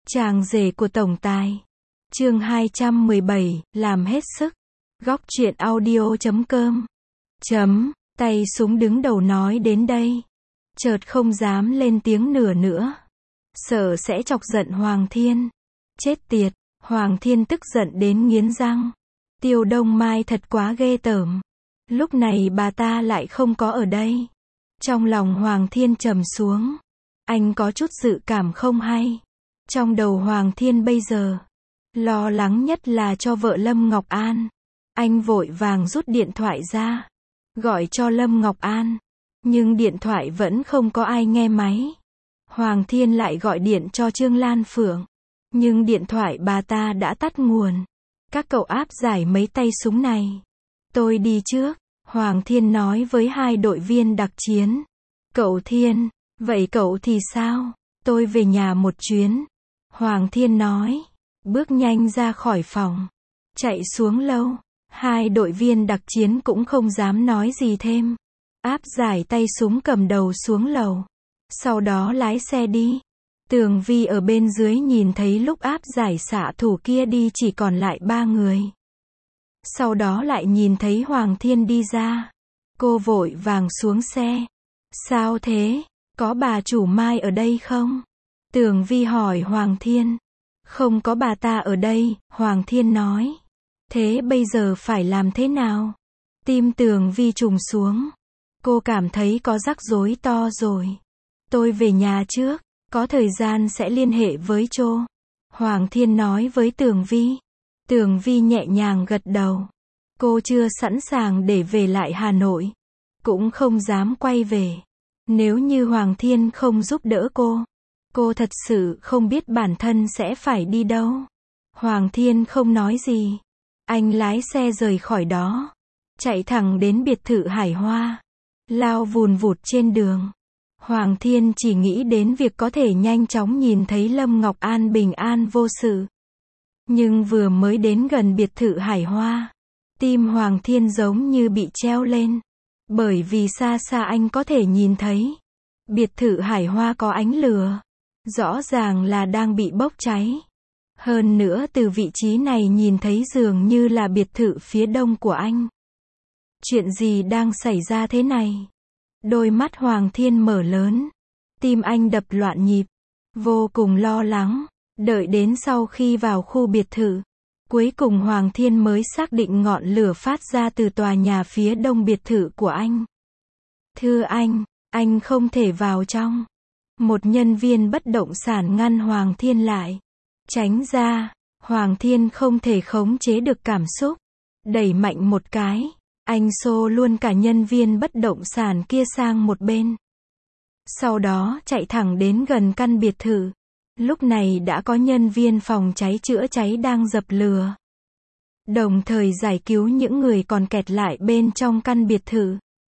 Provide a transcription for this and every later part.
Chàng rể của tổng tài. Chương 217, làm hết sức. Góc truyện audio.com. Tay súng đứng đầu nói đến đây. Chợt không dám lên tiếng nữa. Sợ sẽ chọc giận Hoàng Thiên. Chết tiệt, Hoàng Thiên tức giận đến nghiến răng. Tiêu Đông Mai thật quá ghê tởm. Lúc này bà ta lại không có ở đây. Trong lòng Hoàng Thiên trầm xuống. Anh có chút dự cảm không hay. Trong đầu Hoàng Thiên bây giờ, lo lắng nhất là cho vợ Lâm Ngọc An. Anh vội vàng rút điện thoại ra, gọi cho Lâm Ngọc An. Nhưng điện thoại vẫn không có ai nghe máy. Hoàng Thiên lại gọi điện cho Trương Lan Phượng. Nhưng điện thoại bà ta đã tắt nguồn. Các cậu áp giải mấy tay súng này. Tôi đi trước, Hoàng Thiên nói với hai đội viên đặc chiến. Cậu Thiên, vậy cậu thì sao? Tôi về nhà một chuyến. Hoàng Thiên nói, bước nhanh ra khỏi phòng, chạy xuống lâu. Hai đội viên đặc chiến cũng không dám nói gì thêm. Áp giải tay súng cầm đầu xuống lầu. Sau đó lái xe đi. Tường Vi ở bên dưới nhìn thấy lúc áp giải xạ thủ kia đi chỉ còn lại 3 người. Sau đó lại nhìn thấy Hoàng Thiên đi ra. Cô vội vàng xuống xe. Sao thế? Có bà chủ Mai ở đây không? Tường Vi hỏi Hoàng Thiên. Không có bà ta ở đây, Hoàng Thiên nói. Thế bây giờ phải làm thế nào? Tim Tường Vi trùng xuống. Cô cảm thấy có rắc rối to rồi. Tôi về nhà trước, có thời gian sẽ liên hệ với Chô. Hoàng Thiên nói với Tường Vi. Tường Vi nhẹ nhàng gật đầu. Cô chưa sẵn sàng để về lại Hà Nội. Cũng không dám quay về. Nếu như Hoàng Thiên không giúp đỡ cô thật sự không biết bản thân sẽ phải đi đâu. Hoàng Thiên không nói gì. Anh lái xe rời khỏi đó. Chạy thẳng đến biệt thự Hải Hoa. Lao vùn vụt trên đường. Hoàng Thiên chỉ nghĩ đến việc có thể nhanh chóng nhìn thấy Lâm Ngọc An bình an vô sự. Nhưng vừa mới đến gần biệt thự Hải Hoa, tim Hoàng Thiên giống như bị treo lên. Bởi vì xa xa anh có thể nhìn thấy biệt thự Hải Hoa có ánh lửa. Rõ ràng là đang bị bốc cháy. Hơn nữa từ vị trí này nhìn thấy dường như là biệt thự phía đông của anh. Chuyện gì đang xảy ra thế này? Đôi mắt Hoàng Thiên mở lớn. Tim anh đập loạn nhịp. Vô cùng lo lắng. Đợi đến sau khi vào khu biệt thự. Cuối cùng Hoàng Thiên mới xác định ngọn lửa phát ra từ tòa nhà phía đông biệt thự của anh. Thưa anh không thể vào trong. Một nhân viên bất động sản ngăn Hoàng Thiên lại. Tránh ra. Hoàng Thiên không thể khống chế được cảm xúc. Đẩy mạnh một cái. Anh xô luôn cả nhân viên bất động sản kia sang một bên. Sau đó chạy thẳng đến gần căn biệt thự. Lúc này đã có nhân viên phòng cháy chữa cháy đang dập lửa. Đồng thời giải cứu những người còn kẹt lại bên trong căn biệt thự.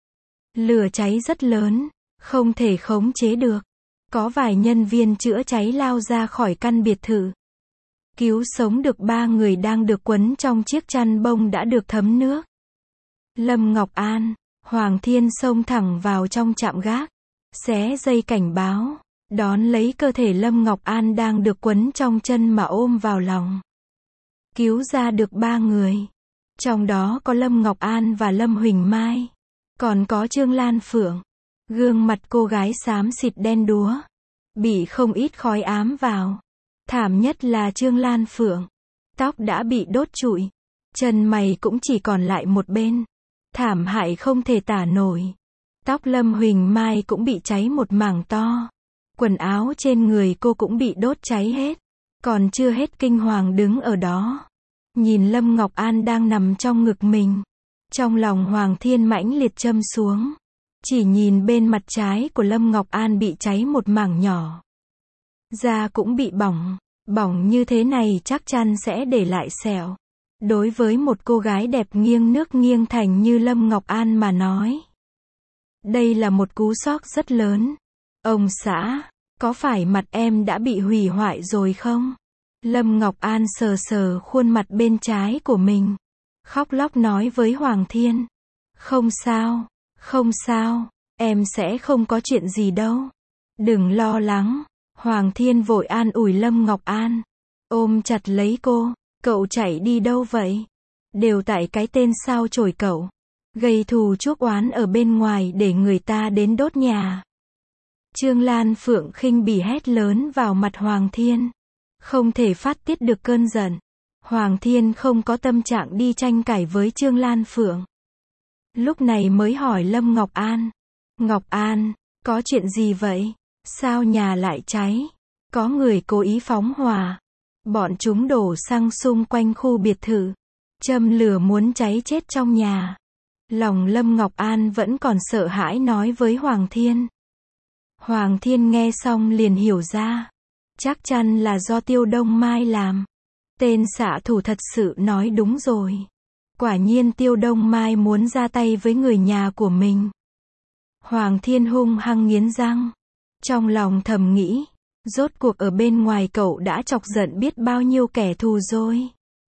Lửa cháy rất lớn, không thể khống chế được. Có vài nhân viên chữa cháy lao ra khỏi căn biệt thự. Cứu sống được 3 người đang được quấn trong chiếc chăn bông đã được thấm nước. Lâm Ngọc An, Hoàng Thiên xông thẳng vào trong trạm gác. Xé dây cảnh báo. Đón lấy cơ thể Lâm Ngọc An đang được quấn trong chân mà ôm vào lòng. Cứu ra được 3 người. Trong đó có Lâm Ngọc An và Lâm Huỳnh Mai. Còn có Trương Lan Phượng. Gương mặt cô gái xám xịt đen đúa. Bị không ít khói ám vào. Thảm nhất là Trương Lan Phượng. Tóc đã bị đốt trụi. Chân mày cũng chỉ còn lại một bên. Thảm hại không thể tả nổi. Tóc Lâm Huỳnh Mai cũng bị cháy một mảng to. Quần áo trên người cô cũng bị đốt cháy hết. Còn chưa hết kinh hoàng đứng ở đó. Nhìn Lâm Ngọc An đang nằm trong ngực mình. Trong lòng Hoàng Thiên mãnh liệt châm xuống. Chỉ nhìn bên mặt trái của Lâm Ngọc An bị cháy một mảng nhỏ. Da cũng bị bỏng. Bỏng như thế này chắc chắn sẽ để lại sẹo. Đối với một cô gái đẹp nghiêng nước nghiêng thành như Lâm Ngọc An mà nói. Đây là một cú sốc rất lớn. Ông xã, có phải mặt em đã bị hủy hoại rồi không? Lâm Ngọc An sờ sờ khuôn mặt bên trái của mình. Khóc lóc nói với Hoàng Thiên. Không sao, em sẽ không có chuyện gì đâu. Đừng lo lắng. Hoàng Thiên vội an ủi Lâm Ngọc An. Ôm chặt lấy cô. Cậu chạy đi đâu vậy? Đều tại cái tên sao chổi cậu. Gây thù chuốc oán ở bên ngoài để người ta đến đốt nhà. Trương Lan Phượng khinh bỉ hét lớn vào mặt Hoàng Thiên. Không thể phát tiết được cơn giận. Hoàng Thiên không có tâm trạng đi tranh cãi với Trương Lan Phượng. Lúc này mới hỏi Lâm Ngọc An. Ngọc An, có chuyện gì vậy? Sao nhà lại cháy? Có người cố ý phóng hỏa. Bọn chúng đổ xăng xung quanh khu biệt thự. Châm lửa muốn cháy chết trong nhà. Lòng Lâm Ngọc An vẫn còn sợ hãi nói với Hoàng Thiên. Hoàng Thiên nghe xong liền hiểu ra. Chắc chắn là do Tiêu Đông Mai làm. Tên xạ thủ thật sự nói đúng rồi. Quả nhiên Tiêu Đông Mai muốn ra tay với người nhà của mình. Hoàng Thiên hung hăng nghiến răng. Trong lòng thầm nghĩ. Rốt cuộc ở bên ngoài cậu đã chọc giận biết bao nhiêu kẻ thù rồi.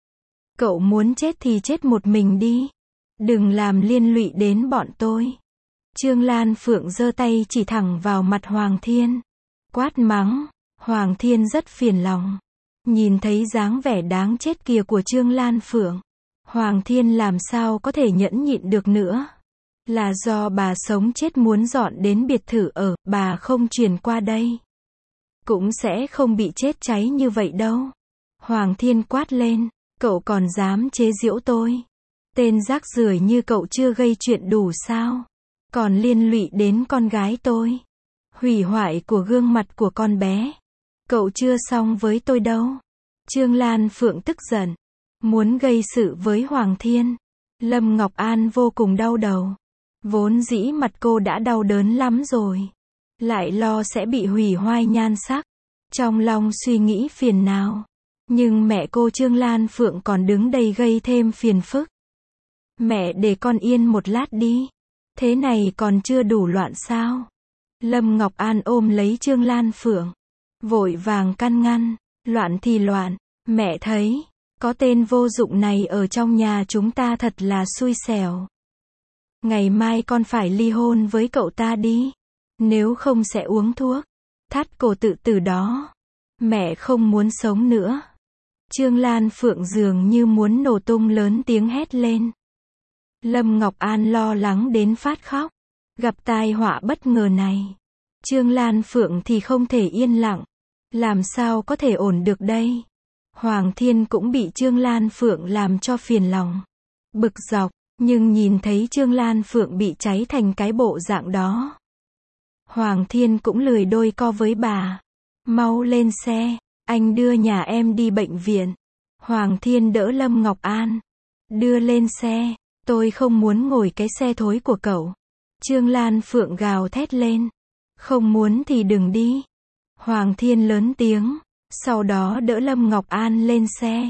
Cậu muốn chết thì chết một mình đi. Đừng làm liên lụy đến bọn tôi. Trương Lan Phượng giơ tay chỉ thẳng vào mặt Hoàng Thiên. Quát mắng. Hoàng Thiên rất phiền lòng. Nhìn thấy dáng vẻ đáng chết kia của Trương Lan Phượng. Hoàng Thiên làm sao có thể nhẫn nhịn được nữa. Là do bà sống chết muốn dọn đến biệt thự ở, bà không chuyển qua đây. Cũng sẽ không bị chết cháy như vậy đâu. Hoàng Thiên quát lên. Cậu còn dám chế giễu tôi. Tên rác rưởi như cậu chưa gây chuyện đủ sao? Còn liên lụy đến con gái tôi. Hủy hoại của gương mặt của con bé. Cậu chưa xong với tôi đâu. Trương Lan Phượng tức giận. Muốn gây sự với Hoàng Thiên. Lâm Ngọc An vô cùng đau đầu. Vốn dĩ mặt cô đã đau đớn lắm rồi. Lại lo sẽ bị hủy hoại nhan sắc. Trong lòng suy nghĩ phiền não. Nhưng mẹ cô Trương Lan Phượng còn đứng đây gây thêm phiền phức. Mẹ để con yên một lát đi. Thế này còn chưa đủ loạn sao? Lâm Ngọc An ôm lấy Trương Lan Phượng. Vội vàng can ngăn. Loạn thì loạn. Mẹ thấy. Có tên vô dụng này ở trong nhà chúng ta thật là xui xẻo. Ngày mai con phải ly hôn với cậu ta đi. Nếu không sẽ uống thuốc. Thắt cổ tự tử đó. Mẹ không muốn sống nữa. Trương Lan Phượng dường như muốn nổ tung lớn tiếng hét lên. Lâm Ngọc An lo lắng đến phát khóc. Gặp tai họa bất ngờ này. Trương Lan Phượng thì không thể yên lặng. Làm sao có thể ổn được đây? Hoàng Thiên cũng bị Trương Lan Phượng làm cho phiền lòng. Bực dọc, nhưng nhìn thấy Trương Lan Phượng bị cháy thành cái bộ dạng đó. Hoàng Thiên cũng lười đôi co với bà. Mau lên xe, anh đưa nhà em đi bệnh viện. Hoàng Thiên đỡ Lâm Ngọc An. Đưa lên xe, tôi không muốn ngồi cái xe thối của cậu. Trương Lan Phượng gào thét lên. Không muốn thì đừng đi. Hoàng Thiên lớn tiếng. Sau đó đỡ Lâm Ngọc An lên xe.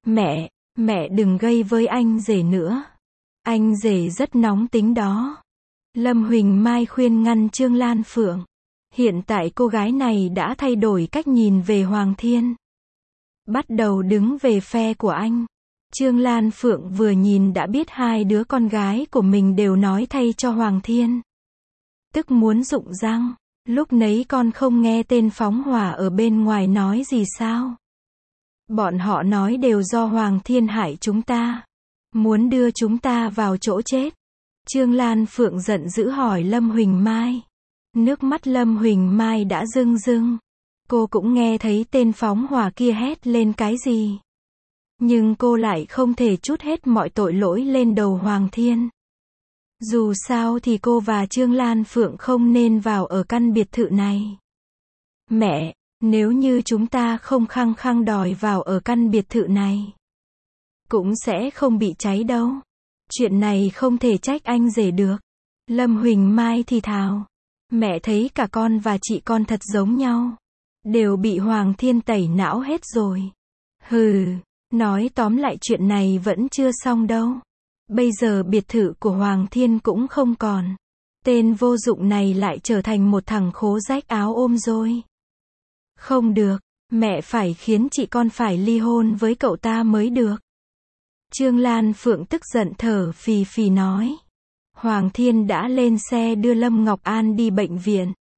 Mẹ đừng gây với anh rể nữa. Anh rể rất nóng tính đó. Lâm Huỳnh Mai khuyên ngăn Trương Lan Phượng. Hiện tại cô gái này đã thay đổi cách nhìn về Hoàng Thiên. Bắt đầu đứng về phe của anh. Trương Lan Phượng vừa nhìn đã biết hai đứa con gái của mình đều nói thay cho Hoàng Thiên. Tức muốn rụng răng. Lúc nấy con không nghe tên phóng hỏa ở bên ngoài nói gì sao? Bọn họ nói đều do Hoàng Thiên hại chúng ta. Muốn đưa chúng ta vào chỗ chết. Trương Lan Phượng giận dữ hỏi Lâm Huỳnh Mai. Nước mắt Lâm Huỳnh Mai đã rưng rưng. Cô cũng nghe thấy tên phóng hỏa kia hét lên cái gì. Nhưng cô lại không thể trút hết mọi tội lỗi lên đầu Hoàng Thiên. Dù sao thì cô và Trương Lan Phượng không nên vào ở căn biệt thự này. Mẹ, nếu như chúng ta không khăng khăng đòi vào ở căn biệt thự này, cũng sẽ không bị cháy đâu. Chuyện này không thể trách anh rể được. Lâm Huỳnh Mai thì thào. Mẹ thấy cả con và chị con thật giống nhau. Đều bị Hoàng Thiên tẩy não hết rồi. Hừ, nói tóm lại chuyện này vẫn chưa xong đâu. Bây giờ biệt thự của Hoàng Thiên cũng không còn. Tên vô dụng này lại trở thành một thằng khố rách áo ôm rồi. Không được, mẹ phải khiến chị con phải ly hôn với cậu ta mới được. Trương Lan Phượng tức giận thở phì phì nói. Hoàng Thiên đã lên xe đưa Lâm Ngọc An đi bệnh viện.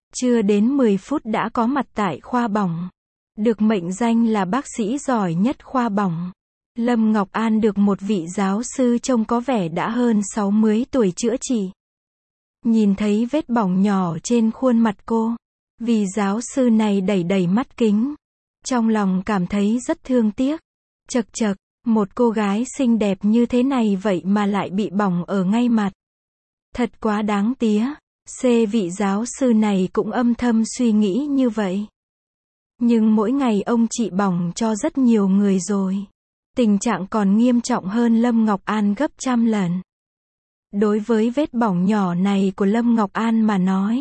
Chưa đến 10 phút đã có mặt tại khoa bỏng. Được mệnh danh là bác sĩ giỏi nhất khoa bỏng. Lâm Ngọc An được một vị giáo sư trông có vẻ đã hơn 60 tuổi chữa trị. Nhìn thấy vết bỏng nhỏ trên khuôn mặt cô, vị giáo sư này đẩy đẩy mắt kính. Trong lòng cảm thấy rất thương tiếc. Chậc chậc, một cô gái xinh đẹp như thế này vậy mà lại bị bỏng ở ngay mặt. Thật quá đáng tía. Vị giáo sư này cũng âm thầm suy nghĩ như vậy. Nhưng mỗi ngày ông trị bỏng cho rất nhiều người rồi. Tình trạng còn nghiêm trọng hơn Lâm Ngọc An gấp trăm lần. Đối với vết bỏng nhỏ này của Lâm Ngọc An mà nói,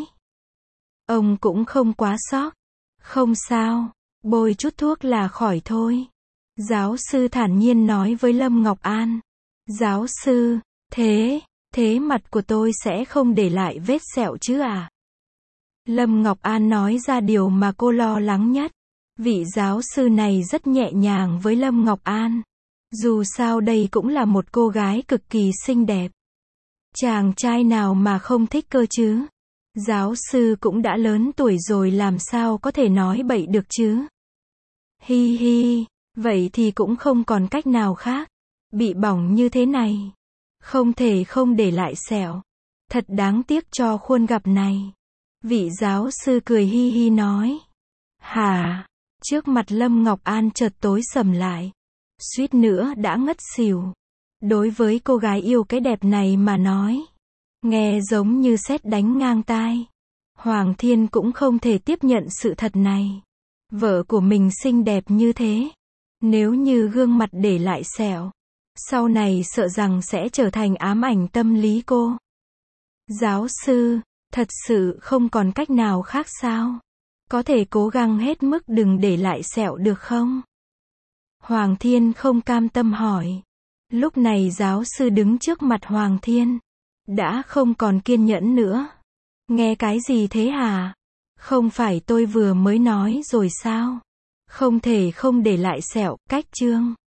ông cũng không quá sốc. Không sao, bôi chút thuốc là khỏi thôi. Giáo sư thản nhiên nói với Lâm Ngọc An. Giáo sư, thế mặt của tôi sẽ không để lại vết sẹo chứ à? Lâm Ngọc An nói ra điều mà cô lo lắng nhất. Vị giáo sư này rất nhẹ nhàng với Lâm Ngọc An. Dù sao đây cũng là một cô gái cực kỳ xinh đẹp. Chàng trai nào mà không thích cơ chứ? Giáo sư cũng đã lớn tuổi rồi làm sao có thể nói bậy được chứ? Hi hi, vậy thì cũng không còn cách nào khác. Bị bỏng như thế này, không thể không để lại sẹo. Thật đáng tiếc cho khuôn gặp này. Vị giáo sư cười hi hi nói. Hả? Trước mặt Lâm Ngọc An chợt tối sầm lại. Suýt nữa đã ngất xỉu. Đối với cô gái yêu cái đẹp này mà nói, nghe giống như sét đánh ngang tai. Hoàng Thiên cũng không thể tiếp nhận sự thật này. Vợ của mình xinh đẹp như thế, nếu như gương mặt để lại sẹo, sau này sợ rằng sẽ trở thành ám ảnh tâm lý cô. Giáo sư, thật sự không còn cách nào khác sao? Có thể cố gắng hết mức đừng để lại sẹo được không? Hoàng Thiên không cam tâm hỏi. Lúc này giáo sư đứng trước mặt Hoàng Thiên, đã không còn kiên nhẫn nữa. Nghe cái gì thế hả? Không phải tôi vừa mới nói rồi sao? Không thể không để lại sẹo, cách chương.